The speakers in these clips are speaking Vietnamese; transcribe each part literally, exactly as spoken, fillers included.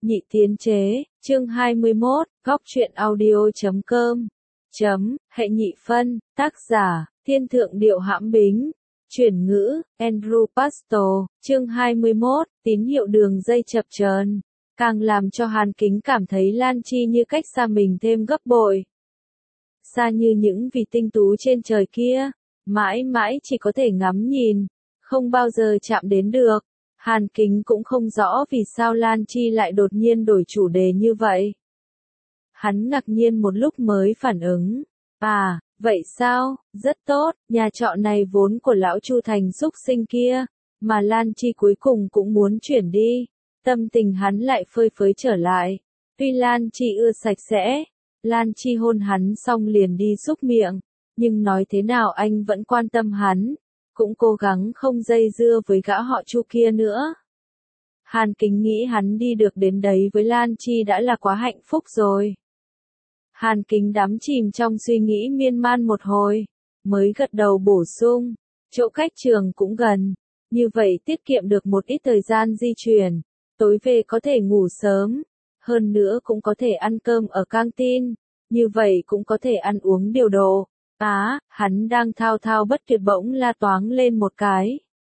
Nhị Tiến Chế, chương hai mươi mốt, góc truyện audio chấm com, chấm, hệ nhị phân, tác giả, Thiên Thượng Điệu Hãm Bính, chuyển ngữ, Andrew Pastor, chương hai mươi mốt, tín hiệu đường dây chập chờn, càng làm cho Hàn Kính cảm thấy Lan Chi như cách xa mình thêm gấp bội. Xa như những vì tinh tú trên trời kia, mãi mãi chỉ có thể ngắm nhìn, không bao giờ chạm đến được. Hàn Kính cũng không rõ vì sao Lan Chi lại đột nhiên đổi chủ đề như vậy. Hắn ngạc nhiên một lúc mới phản ứng. À, vậy sao, rất tốt, nhà trọ này vốn của lão Chu Thành xúc sinh kia, mà Lan Chi cuối cùng cũng muốn chuyển đi. Tâm tình hắn lại phơi phới trở lại. Tuy Lan Chi ưa sạch sẽ, Lan Chi hôn hắn xong liền đi xúc miệng, nhưng nói thế nào anh vẫn quan tâm hắn. Cũng cố gắng không dây dưa với gã họ Chu kia nữa. Hàn Kính nghĩ hắn đi được đến đấy với Lan Chi đã là quá hạnh phúc rồi. Hàn Kính đắm chìm trong suy nghĩ miên man một hồi, mới gật đầu bổ sung, chỗ cách trường cũng gần, như vậy tiết kiệm được một ít thời gian di chuyển, tối về có thể ngủ sớm, hơn nữa cũng có thể ăn cơm ở căng tin, như vậy cũng có thể ăn uống điều độ. Á, à, hắn đang thao thao bất tuyệt bỗng la toáng lên một cái.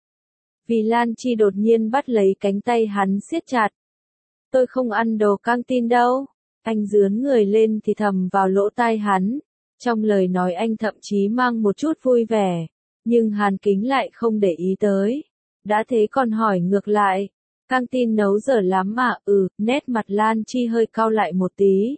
Vì Lan Chi đột nhiên bắt lấy cánh tay hắn siết chặt. Tôi không ăn đồ căng tin đâu. Anh dướn người lên thì thầm vào lỗ tai hắn. Trong lời nói anh thậm chí mang một chút vui vẻ. Nhưng Hàn Kính lại không để ý tới. Đã thế còn hỏi ngược lại. Căng tin nấu dở lắm mà, ừ, nét mặt Lan Chi hơi cau lại một tí.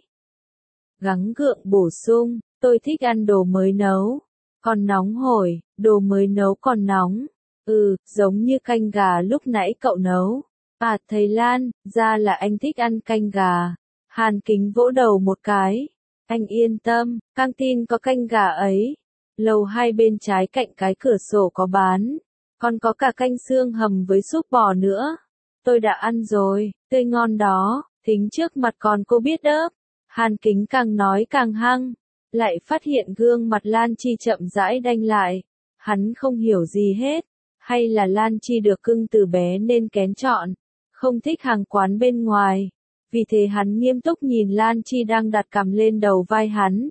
Gắng gượng bổ sung. Tôi thích ăn đồ mới nấu, còn nóng hổi, đồ mới nấu còn nóng, ừ, giống như canh gà lúc nãy cậu nấu. À, thầy Lan, ra là anh thích ăn canh gà. Hàn Kính vỗ đầu một cái. Anh yên tâm, căng tin có canh gà ấy. Lầu hai bên trái cạnh cái cửa sổ có bán, còn có cả canh xương hầm với súp bò nữa. Tôi đã ăn rồi, tươi ngon đó, thính trước mặt còn cô biết ớp. Hàn Kính càng nói càng hăng. Lại phát hiện gương mặt Lan Chi chậm rãi đanh lại. Hắn không hiểu gì hết. Hay là Lan Chi được cưng từ bé nên kén chọn. Không thích hàng quán bên ngoài. Vì thế hắn nghiêm túc nhìn Lan Chi đang đặt cằm lên đầu vai hắn.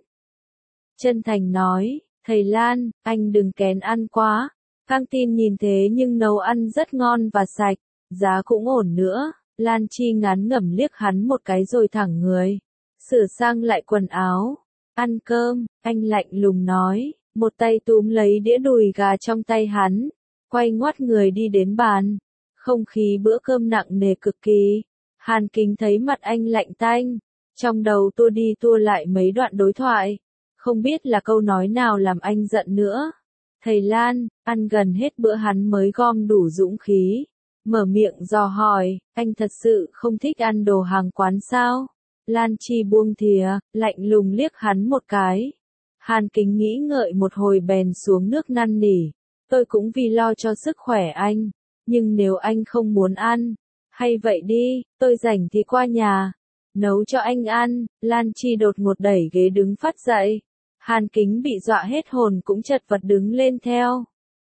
Chân thành nói, thầy Lan, anh đừng kén ăn quá. Căng tin nhìn thế nhưng nấu ăn rất ngon và sạch. Giá cũng ổn nữa. Lan Chi ngán ngẩm liếc hắn một cái rồi thẳng người. Sửa sang lại quần áo. Ăn cơm, anh lạnh lùng nói, một tay túm lấy đĩa đùi gà trong tay hắn, quay ngoắt người đi đến bàn. Không khí bữa cơm nặng nề cực kỳ. Hàn Kính thấy mặt anh lạnh tanh, trong đầu tua đi tua lại mấy đoạn đối thoại, không biết là câu nói nào làm anh giận nữa. Thầy Lan, ăn gần hết bữa hắn mới gom đủ dũng khí, mở miệng dò hỏi, anh thật sự không thích ăn đồ hàng quán sao? Lan Chi buông thìa, lạnh lùng liếc hắn một cái. Hàn Kính nghĩ ngợi một hồi bèn xuống nước năn nỉ. Tôi cũng vì lo cho sức khỏe anh. Nhưng nếu anh không muốn ăn, hay vậy đi, tôi rảnh thì qua nhà. Nấu cho anh ăn. Lan Chi đột ngột đẩy ghế đứng phát dậy. Hàn Kính bị dọa hết hồn cũng chật vật đứng lên theo.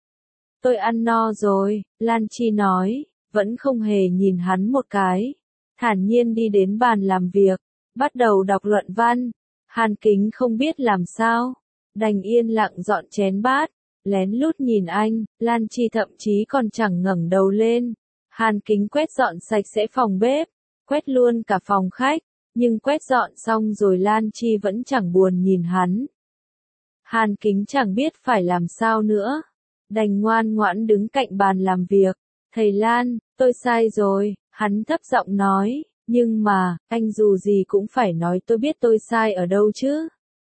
Tôi ăn no rồi, Lan Chi nói, vẫn không hề nhìn hắn một cái. Thản nhiên đi đến bàn làm việc. Bắt đầu đọc luận văn. Hàn Kính không biết làm sao. Đành yên lặng dọn chén bát. Lén lút nhìn anh. Lan Chi thậm chí còn chẳng ngẩng đầu lên. Hàn Kính quét dọn sạch sẽ phòng bếp. Quét luôn cả phòng khách. Nhưng quét dọn xong rồi Lan Chi vẫn chẳng buồn nhìn hắn. Hàn Kính chẳng biết phải làm sao nữa. Đành ngoan ngoãn đứng cạnh bàn làm việc. Thầy Lan, tôi sai rồi. Hắn thấp giọng nói. Nhưng mà, anh dù gì cũng phải nói tôi biết tôi sai ở đâu chứ.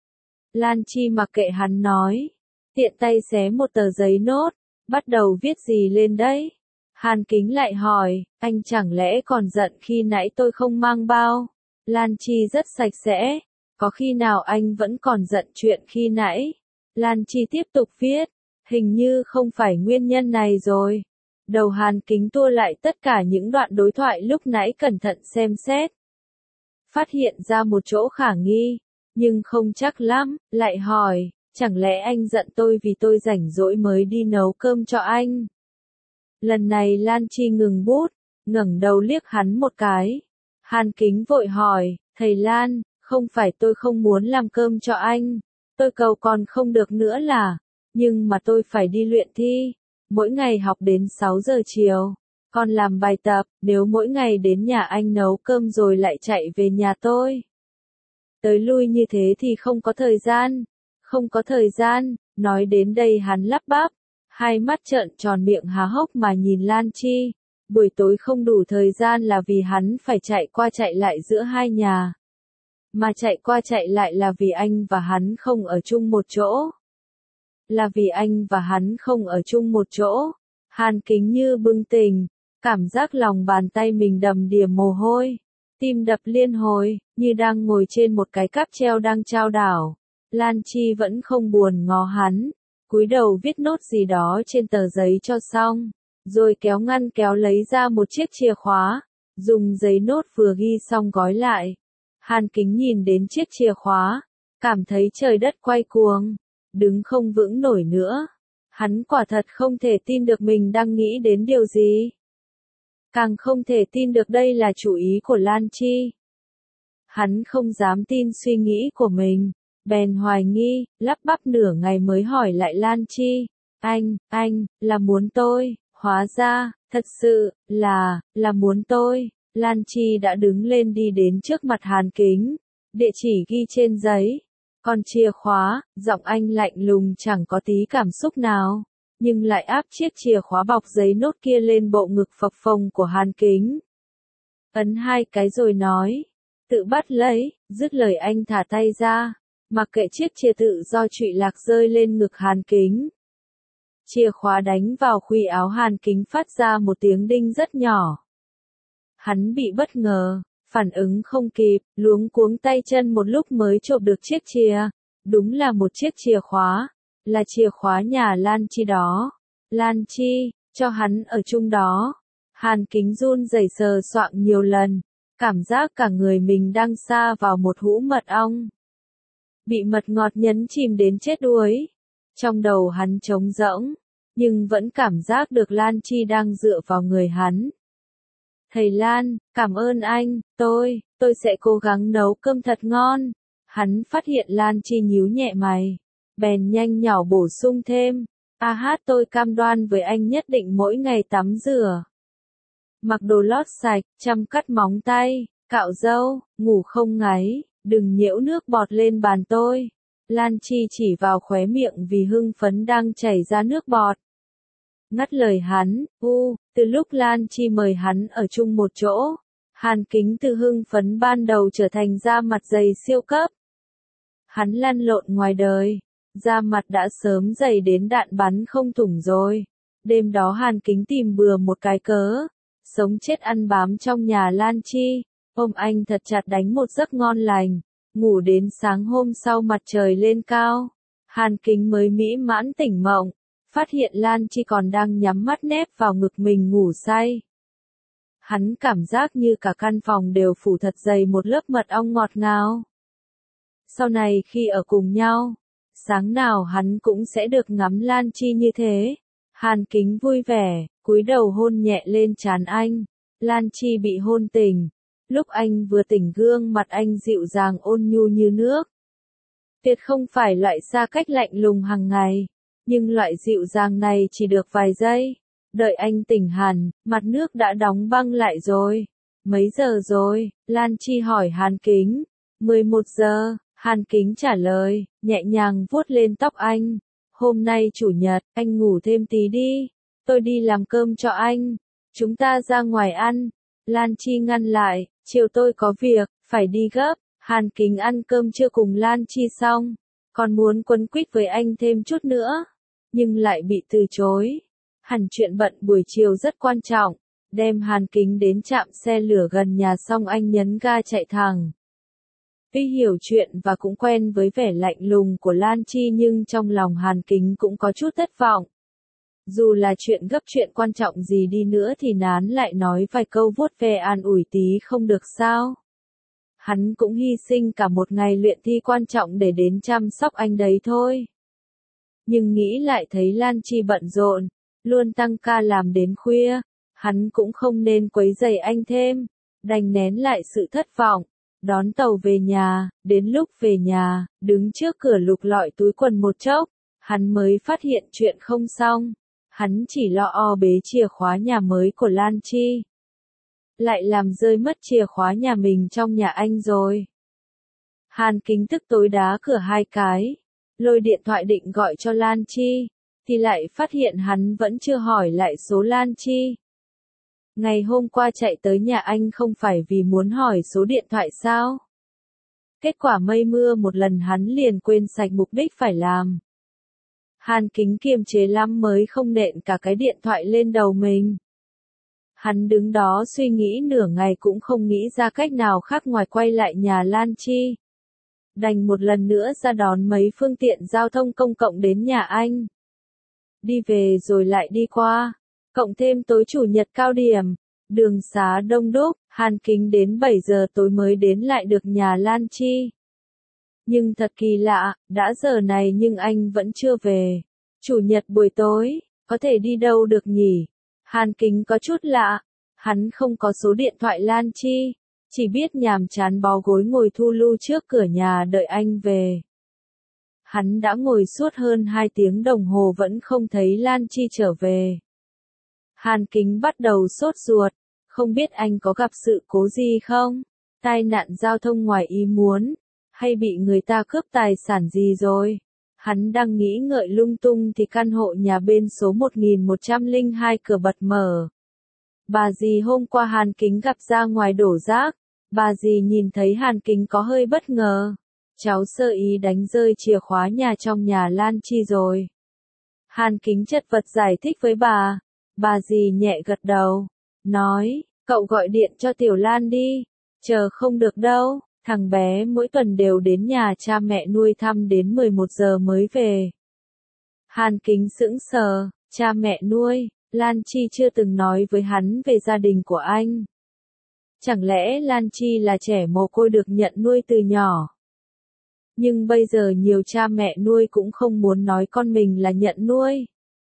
Lan Chi mặc kệ hắn nói. Tiện tay xé một tờ giấy nốt. Bắt đầu viết gì lên đấy? Hàn Kính lại hỏi, anh chẳng lẽ còn giận khi nãy tôi không mang bao? Lan Chi rất sạch sẽ. Có khi nào anh vẫn còn giận chuyện khi nãy? Lan Chi tiếp tục viết. Hình như không phải nguyên nhân này rồi. Đầu Hàn Kính tua lại tất cả những đoạn đối thoại lúc nãy cẩn thận xem xét. Phát hiện ra một chỗ khả nghi, nhưng không chắc lắm, lại hỏi, chẳng lẽ anh giận tôi vì tôi rảnh rỗi mới đi nấu cơm cho anh? Lần này Lan Chi ngừng bút, ngẩng đầu liếc hắn một cái. Hàn Kính vội hỏi, thầy Lan, không phải tôi không muốn làm cơm cho anh. Tôi cầu còn không được nữa là, nhưng mà tôi phải đi luyện thi. Mỗi ngày học đến sáu giờ chiều. Còn làm bài tập, nếu mỗi ngày đến nhà anh nấu cơm rồi lại chạy về nhà tôi. Tới lui như thế thì không có thời gian. Không có thời gian, nói đến đây hắn lắp bắp. Hai mắt trợn tròn miệng há hốc mà nhìn Lan Chi. Buổi tối không đủ thời gian là vì hắn phải chạy qua chạy lại giữa hai nhà. Mà chạy qua chạy lại là vì anh và hắn không ở chung một chỗ. Là vì anh và hắn không ở chung một chỗ. Hàn Kính như bừng tỉnh, cảm giác lòng bàn tay mình đầm đìa mồ hôi. Tim đập liên hồi, như đang ngồi trên một cái cáp treo đang chao đảo. Lan Chi vẫn không buồn ngó hắn, cúi đầu viết nốt gì đó trên tờ giấy cho xong, rồi kéo ngăn kéo lấy ra một chiếc chìa khóa, dùng giấy nốt vừa ghi xong gói lại. Hàn Kính nhìn đến chiếc chìa khóa, cảm thấy trời đất quay cuồng, đứng không vững nổi nữa. Hắn quả thật không thể tin được mình đang nghĩ đến điều gì. Càng không thể tin được đây là chủ ý của Lan Chi. Hắn không dám tin suy nghĩ của mình, bèn hoài nghi, lắp bắp nửa ngày mới hỏi lại Lan Chi. Anh, anh, là muốn tôi, hóa ra, thật sự, là, là muốn tôi. Lan Chi đã đứng lên đi đến trước mặt Hàn Kính, địa chỉ ghi trên giấy. Còn chìa khóa, giọng anh lạnh lùng chẳng có tí cảm xúc nào, nhưng lại áp chiếc chìa khóa bọc giấy nốt kia lên bộ ngực phập phồng của Hàn Kính. Ấn hai cái rồi nói, tự bắt lấy, dứt lời anh thả tay ra, mặc kệ chiếc chìa tự do trụy lạc rơi lên ngực Hàn Kính. Chìa khóa đánh vào khuy áo Hàn Kính phát ra một tiếng đinh rất nhỏ. Hắn bị bất ngờ, phản ứng không kịp, luống cuống tay chân một lúc mới chộp được chiếc chìa. Đúng là một chiếc chìa khóa, là chìa khóa nhà Lan Chi đó. Lan Chi, cho hắn ở chung đó. Hàn Kính run rẩy sờ soạng nhiều lần, cảm giác cả người mình đang sa vào một hũ mật ong. Bị mật ngọt nhấn chìm đến chết đuối. Trong đầu hắn trống rỗng, nhưng vẫn cảm giác được Lan Chi đang dựa vào người hắn. Thầy Lan, cảm ơn anh, tôi, tôi sẽ cố gắng nấu cơm thật ngon. Hắn phát hiện Lan Chi nhíu nhẹ mày, bèn nhanh nhỏ bổ sung thêm. A hát tôi cam đoan với anh nhất định mỗi ngày tắm rửa. Mặc đồ lót sạch, chăm cắt móng tay, cạo râu, ngủ không ngáy, đừng nhiễu nước bọt lên bàn tôi. Lan Chi chỉ vào khóe miệng vì hưng phấn đang chảy ra nước bọt. Ngắt lời hắn, u, từ lúc Lan Chi mời hắn ở chung một chỗ, Hàn Kính từ hưng phấn ban đầu trở thành da mặt dày siêu cấp. Hắn lăn lộn ngoài đời, da mặt đã sớm dày đến đạn bắn không thủng rồi. Đêm đó Hàn Kính tìm bừa một cái cớ, sống chết ăn bám trong nhà Lan Chi, ôm anh thật chặt đánh một giấc ngon lành, ngủ đến sáng hôm sau mặt trời lên cao. Hàn Kính mới mỹ mãn tỉnh mộng, phát hiện Lan Chi còn đang nhắm mắt nép vào ngực mình ngủ say. Hắn cảm giác như cả căn phòng đều phủ thật dày một lớp mật ong ngọt ngào. Sau này khi ở cùng nhau, sáng nào hắn cũng sẽ được ngắm Lan Chi như thế. Hàn Kính vui vẻ, cúi đầu hôn nhẹ lên trán anh. Lan Chi bị hôn tỉnh. Lúc anh vừa tỉnh gương mặt anh dịu dàng ôn nhu như nước. Tuyệt không phải loại xa cách lạnh lùng hàng ngày, nhưng loại dịu dàng này chỉ được vài giây. Đợi anh tỉnh hẳn, mặt nước đã đóng băng lại rồi. Mấy giờ rồi? Lan Chi hỏi Hàn Kính. mười một giờ, Hàn Kính trả lời, nhẹ nhàng vuốt lên tóc anh. Hôm nay chủ nhật, anh ngủ thêm tí đi. Tôi đi làm cơm cho anh. Chúng ta ra ngoài ăn. Lan Chi ngăn lại, chiều tôi có việc, phải đi gấp. Hàn Kính ăn cơm trưa cùng Lan Chi xong, còn muốn quấn quýt với anh thêm chút nữa, nhưng lại bị từ chối. Hẳn chuyện bận buổi chiều rất quan trọng, đem Hàn Kính đến trạm xe lửa gần nhà xong anh nhấn ga chạy thẳng. Tuy hiểu chuyện và cũng quen với vẻ lạnh lùng của Lan Chi nhưng trong lòng Hàn Kính cũng có chút thất vọng. Dù là chuyện gấp chuyện quan trọng gì đi nữa thì nán lại nói vài câu vuốt ve an ủi tí không được sao. Hắn cũng hy sinh cả một ngày luyện thi quan trọng để đến chăm sóc anh đấy thôi. Nhưng nghĩ lại thấy Lan Chi bận rộn, luôn tăng ca làm đến khuya, hắn cũng không nên quấy rầy anh thêm. đành nén lại sự thất vọng, đón tàu về nhà, đến lúc về nhà, đứng trước cửa lục lọi túi quần một chốc, hắn mới phát hiện chuyện không xong, hắn chỉ lo o bế chìa khóa nhà mới của Lan Chi. Lại làm rơi mất chìa khóa nhà mình trong nhà anh rồi. Hàn Kính tức tối đá cửa hai cái, lôi điện thoại định gọi cho Lan Chi, thì lại phát hiện hắn vẫn chưa hỏi lại số Lan Chi. Ngày hôm qua chạy tới nhà anh không phải vì muốn hỏi số điện thoại sao? Kết quả mây mưa một lần hắn liền quên sạch mục đích phải làm. Hàn Kính kiềm chế lắm mới không nện cả cái điện thoại lên đầu mình. Hắn đứng đó suy nghĩ nửa ngày cũng không nghĩ ra cách nào khác ngoài quay lại nhà Lan Chi. Đành một lần nữa ra đón mấy phương tiện giao thông công cộng đến nhà anh. Đi về rồi lại đi qua. Cộng thêm tối chủ nhật cao điểm, đường xá đông đúc, Hàn Kính đến bảy giờ tối mới đến lại được nhà Lan Chi. Nhưng thật kỳ lạ, đã giờ này nhưng anh vẫn chưa về. Chủ nhật buổi tối, có thể đi đâu được nhỉ? Hàn Kính có chút lạ, hắn không có số điện thoại Lan Chi, chỉ biết nhàm chán bó gối ngồi thu lưu trước cửa nhà đợi anh về. Hắn đã ngồi suốt hơn hai tiếng đồng hồ vẫn không thấy Lan Chi trở về. Hàn Kính bắt đầu sốt ruột, không biết anh có gặp sự cố gì không? Tai nạn giao thông ngoài ý muốn, hay bị người ta cướp tài sản gì rồi? Hắn đang nghĩ ngợi lung tung thì căn hộ nhà bên số một nghìn một trăm lẻ hai cửa bật mở. Bà dì hôm qua Hàn Kính gặp ra ngoài đổ rác, bà dì nhìn thấy Hàn Kính có hơi bất ngờ. Cháu sơ ý đánh rơi chìa khóa nhà trong nhà Lan Chi rồi. Hàn Kính chật vật giải thích với bà. Bà dì nhẹ gật đầu, nói, cậu gọi điện cho Tiểu Lan đi, chờ không được đâu, thằng bé mỗi tuần đều đến nhà cha mẹ nuôi thăm đến mười một giờ mới về. Hàn Kính sững sờ, cha mẹ nuôi, Lan Chi chưa từng nói với hắn về gia đình của anh. Chẳng lẽ Lan Chi là trẻ mồ côi được nhận nuôi từ nhỏ? Nhưng bây giờ nhiều cha mẹ nuôi cũng không muốn nói con mình là nhận nuôi.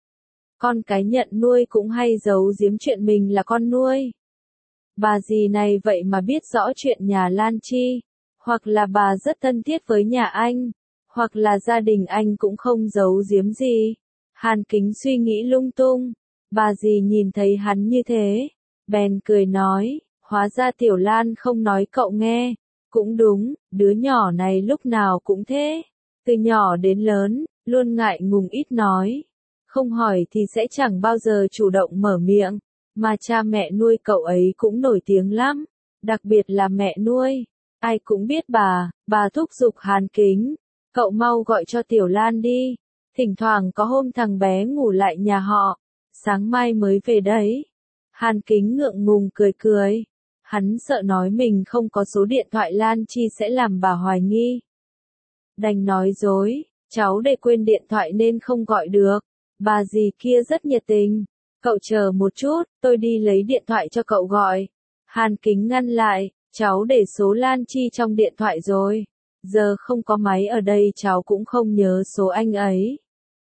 Con cái nhận nuôi cũng hay giấu giếm chuyện mình là con nuôi. Bà dì này vậy mà biết rõ chuyện nhà Lan Chi, hoặc là bà rất thân thiết với nhà anh, hoặc là gia đình anh cũng không giấu giếm gì. Hàn Kính suy nghĩ lung tung, bà dì nhìn thấy hắn như thế, bèn cười nói, hóa ra Tiểu Lan không nói cậu nghe, cũng đúng, đứa nhỏ này lúc nào cũng thế, từ nhỏ đến lớn, luôn ngại ngùng ít nói. Không hỏi thì sẽ chẳng bao giờ chủ động mở miệng, mà cha mẹ nuôi cậu ấy cũng nổi tiếng lắm, đặc biệt là mẹ nuôi, ai cũng biết bà, bà thúc giục Hàn Kính, cậu mau gọi cho Tiểu Lan đi, thỉnh thoảng có hôm thằng bé ngủ lại nhà họ, sáng mai mới về đấy. Hàn Kính ngượng ngùng cười cười, hắn sợ nói mình không có số điện thoại Lan Chi sẽ làm bà hoài nghi. Đành nói dối, cháu để quên điện thoại nên không gọi được. Bà dì kia rất nhiệt tình. Cậu chờ một chút, tôi đi lấy điện thoại cho cậu gọi. Hàn Kính ngăn lại, cháu để số Lan Chi trong điện thoại rồi. Giờ không có máy ở đây cháu cũng không nhớ số anh ấy.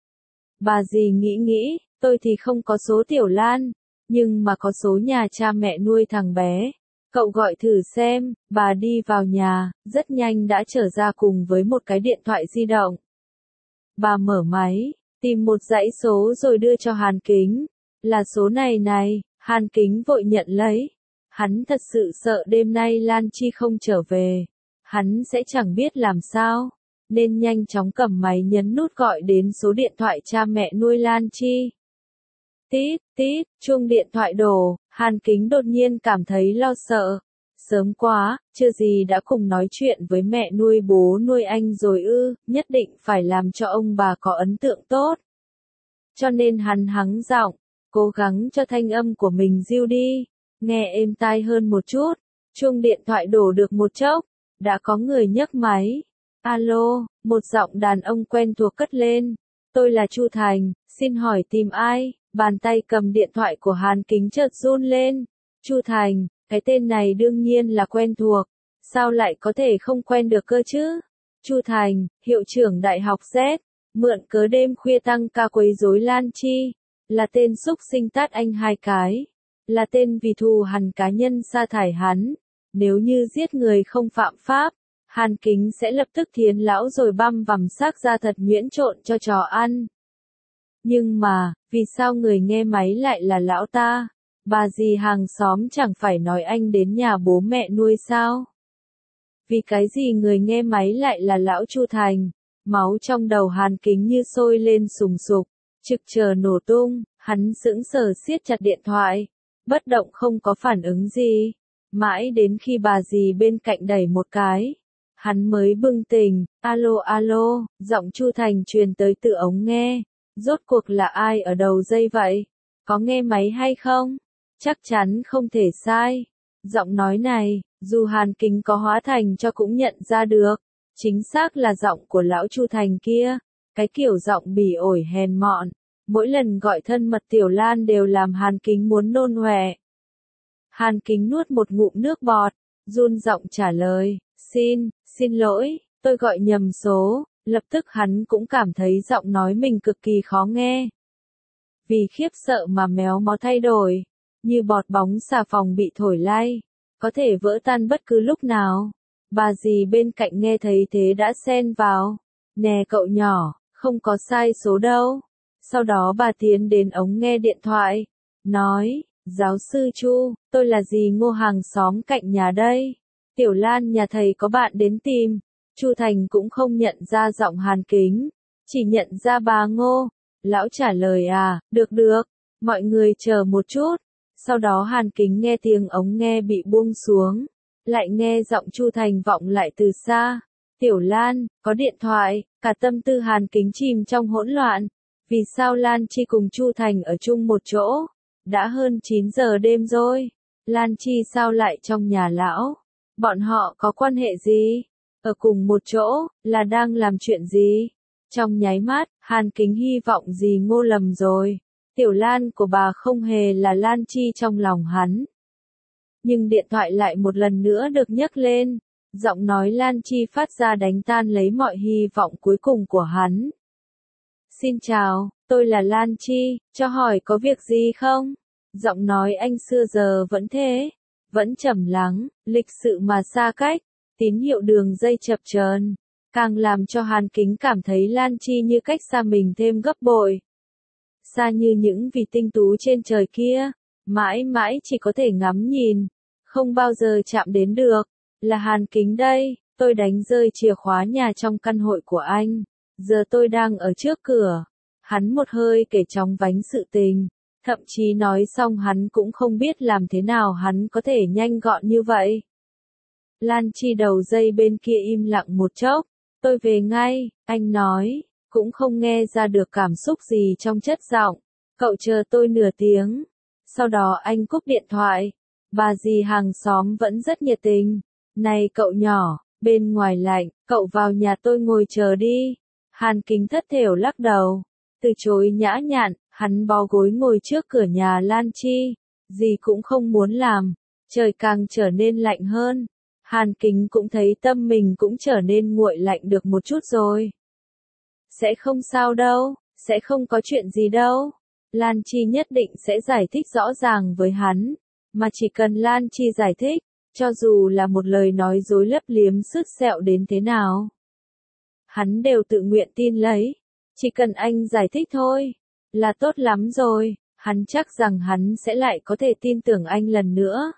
Bà dì nghĩ nghĩ, tôi thì không có số Tiểu Lan, nhưng mà có số nhà cha mẹ nuôi thằng bé. Cậu gọi thử xem, bà đi vào nhà, rất nhanh đã trở ra cùng với một cái điện thoại di động. Bà mở máy. Tìm một dãy số rồi đưa cho Hàn Kính. Là số này này, Hàn Kính vội nhận lấy. Hắn thật sự sợ đêm nay Lan Chi không trở về. Hắn sẽ chẳng biết làm sao. Nên nhanh chóng cầm máy nhấn nút gọi đến số điện thoại cha mẹ nuôi Lan Chi. Tít, tít, chuông điện thoại đổ, Hàn Kính đột nhiên cảm thấy lo sợ. Sớm quá, chưa gì đã cùng nói chuyện với mẹ nuôi bố nuôi anh rồi ư, nhất định phải làm cho ông bà có ấn tượng tốt. Cho nên hắn hắng giọng, cố gắng cho thanh âm của mình dịu đi, nghe êm tai hơn một chút. Chuông điện thoại đổ được một chốc, đã có người nhấc máy. Alo, một giọng đàn ông quen thuộc cất lên. Tôi là Chu Thành, xin hỏi tìm ai? Bàn tay cầm điện thoại của Hàn Kính chợt run lên. Chu Thành. Cái tên này đương nhiên là quen thuộc, sao lại có thể không quen được cơ chứ? Chu Thành, hiệu trưởng đại học Z, mượn cớ đêm khuya tăng ca quấy rối Lan Chi, là tên xúc sinh tát anh hai cái. là tên vì thù hằn cá nhân sa thải hắn. Nếu như giết người không phạm pháp, Hàn Kính sẽ lập tức thiến lão rồi băm vằm xác ra thật nhuyễn trộn cho chó ăn. Nhưng mà, vì sao người nghe máy lại là lão ta? Bà dì hàng xóm chẳng phải nói anh đến nhà bố mẹ nuôi sao? Vì cái gì người nghe máy lại là lão Chu Thành? Máu trong đầu Hàn Kính như sôi lên sùng sục, trực chờ nổ tung, hắn sững sờ siết chặt điện thoại, bất động không có phản ứng gì. Mãi đến khi bà dì bên cạnh đẩy một cái, hắn mới bừng tỉnh. Alo alo, giọng Chu Thành truyền tới từ ống nghe. Rốt cuộc là ai ở đầu dây vậy? Có nghe máy hay không? Chắc chắn không thể sai. Giọng nói này, dù Hàn Kính có hóa thành cho cũng nhận ra được. Chính xác là giọng của lão Chu Thành kia. Cái kiểu giọng bỉ ổi hèn mọn. Mỗi lần gọi thân mật Tiểu Lan đều làm Hàn Kính muốn nôn ọe. Hàn Kính nuốt một ngụm nước bọt, run giọng trả lời, xin, xin lỗi, tôi gọi nhầm số. Lập tức hắn cũng cảm thấy giọng nói mình cực kỳ khó nghe. Vì khiếp sợ mà méo mó thay đổi, như bọt bóng xà phòng bị thổi lay, có thể vỡ tan bất cứ lúc nào. Bà dì bên cạnh nghe thấy thế đã xen vào, nè cậu nhỏ, không có sai số đâu. Sau đó bà tiến đến ống nghe điện thoại, nói, giáo sư Chu, tôi là dì Ngô hàng xóm cạnh nhà đây. Tiểu Lan nhà thầy có bạn đến tìm. Chu Thành cũng không nhận ra giọng Hàn Kính, chỉ nhận ra bà Ngô. Lão trả lời à, được được, mọi người chờ một chút. Sau đó Hàn Kính nghe tiếng ống nghe bị buông xuống, lại nghe giọng Chu Thành vọng lại từ xa. Tiểu Lan, có điện thoại. Cả tâm tư Hàn Kính chìm trong hỗn loạn. Vì sao Lan Chi cùng Chu Thành ở chung một chỗ? Đã hơn chín giờ đêm rồi. Lan Chi sao lại trong nhà lão? Bọn họ có quan hệ gì? Ở cùng một chỗ, là đang làm chuyện gì? Trong nháy mắt, Hàn Kính hy vọng dì Ngô lầm rồi. Tiểu Lan của bà không hề là Lan Chi trong lòng hắn. Nhưng điện thoại lại một lần nữa được nhấc lên. Giọng nói Lan Chi phát ra đánh tan lấy mọi hy vọng cuối cùng của hắn. Xin chào, tôi là Lan Chi, cho hỏi có việc gì không? Giọng nói anh xưa giờ vẫn thế, vẫn trầm lắng, lịch sự mà xa cách, tín hiệu đường dây chập chờn, càng làm cho Hàn Kính cảm thấy Lan Chi như cách xa mình thêm gấp bội. Xa như những vì tinh tú trên trời kia, mãi mãi chỉ có thể ngắm nhìn, không bao giờ chạm đến được. Là Hàn Kính đây, tôi đánh rơi chìa khóa nhà trong căn hội của anh. Giờ tôi đang ở trước cửa. Hắn một hơi kể chóng vánh sự tình. Thậm chí nói xong hắn cũng không biết làm thế nào hắn có thể nhanh gọn như vậy. Lan Chi đầu dây bên kia im lặng một chốc. Tôi về ngay, anh nói, cũng không nghe ra được cảm xúc gì trong chất giọng. Cậu chờ tôi nửa tiếng. Sau đó anh cúp điện thoại. Bà dì hàng xóm vẫn rất nhiệt tình. Này cậu nhỏ, bên ngoài lạnh, cậu vào nhà tôi ngồi chờ đi. Hàn Kính thất thểu lắc đầu. Từ chối nhã nhặn, hắn bó gối ngồi trước cửa nhà Lan Chi. Gì cũng không muốn làm. Trời càng trở nên lạnh hơn. Hàn Kính cũng thấy tâm mình cũng trở nên nguội lạnh được một chút rồi. Sẽ không sao đâu, sẽ không có chuyện gì đâu. Lan Chi nhất định sẽ giải thích rõ ràng với hắn. Mà chỉ cần Lan Chi giải thích, cho dù là một lời nói dối lấp liếm sứt sẹo đến thế nào, hắn đều tự nguyện tin lấy. Chỉ cần anh giải thích thôi, là tốt lắm rồi, hắn chắc rằng hắn sẽ lại có thể tin tưởng anh lần nữa.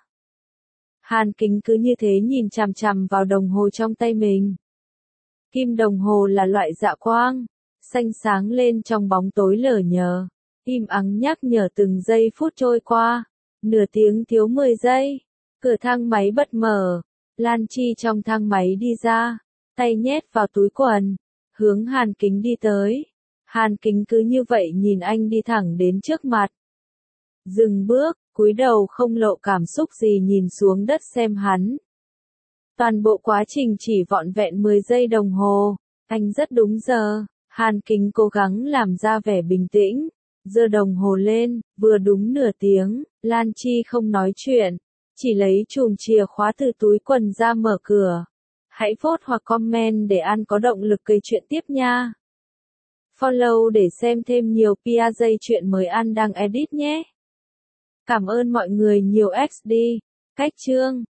Hàn Kính cứ như thế nhìn chằm chằm vào đồng hồ trong tay mình. Kim đồng hồ là loại dạ quang, xanh sáng lên trong bóng tối lờ nhờ, im ắng nhắc nhở từng giây phút trôi qua. Nửa tiếng thiếu mười giây, cửa thang máy bật mở, Lan Chi trong thang máy đi ra, tay nhét vào túi quần, hướng Hàn Kính đi tới. Hàn Kính cứ như vậy nhìn anh đi thẳng đến trước mặt. Dừng bước, cúi đầu không lộ cảm xúc gì nhìn xuống đất xem hắn. Toàn bộ quá trình chỉ vỏn vẹn mười giây đồng hồ, anh rất đúng giờ. Hàn Kính cố gắng làm ra vẻ bình tĩnh, giơ đồng hồ lên, vừa đúng nửa tiếng. Lan Chi không nói chuyện, chỉ lấy chùm chìa khóa từ túi quần ra mở cửa. Hãy vote hoặc comment để An có động lực kể chuyện tiếp nha. Follow để xem thêm nhiều pê a dây chuyện mới An đang edit nhé. Cảm ơn mọi người nhiều ích đê. Cách chương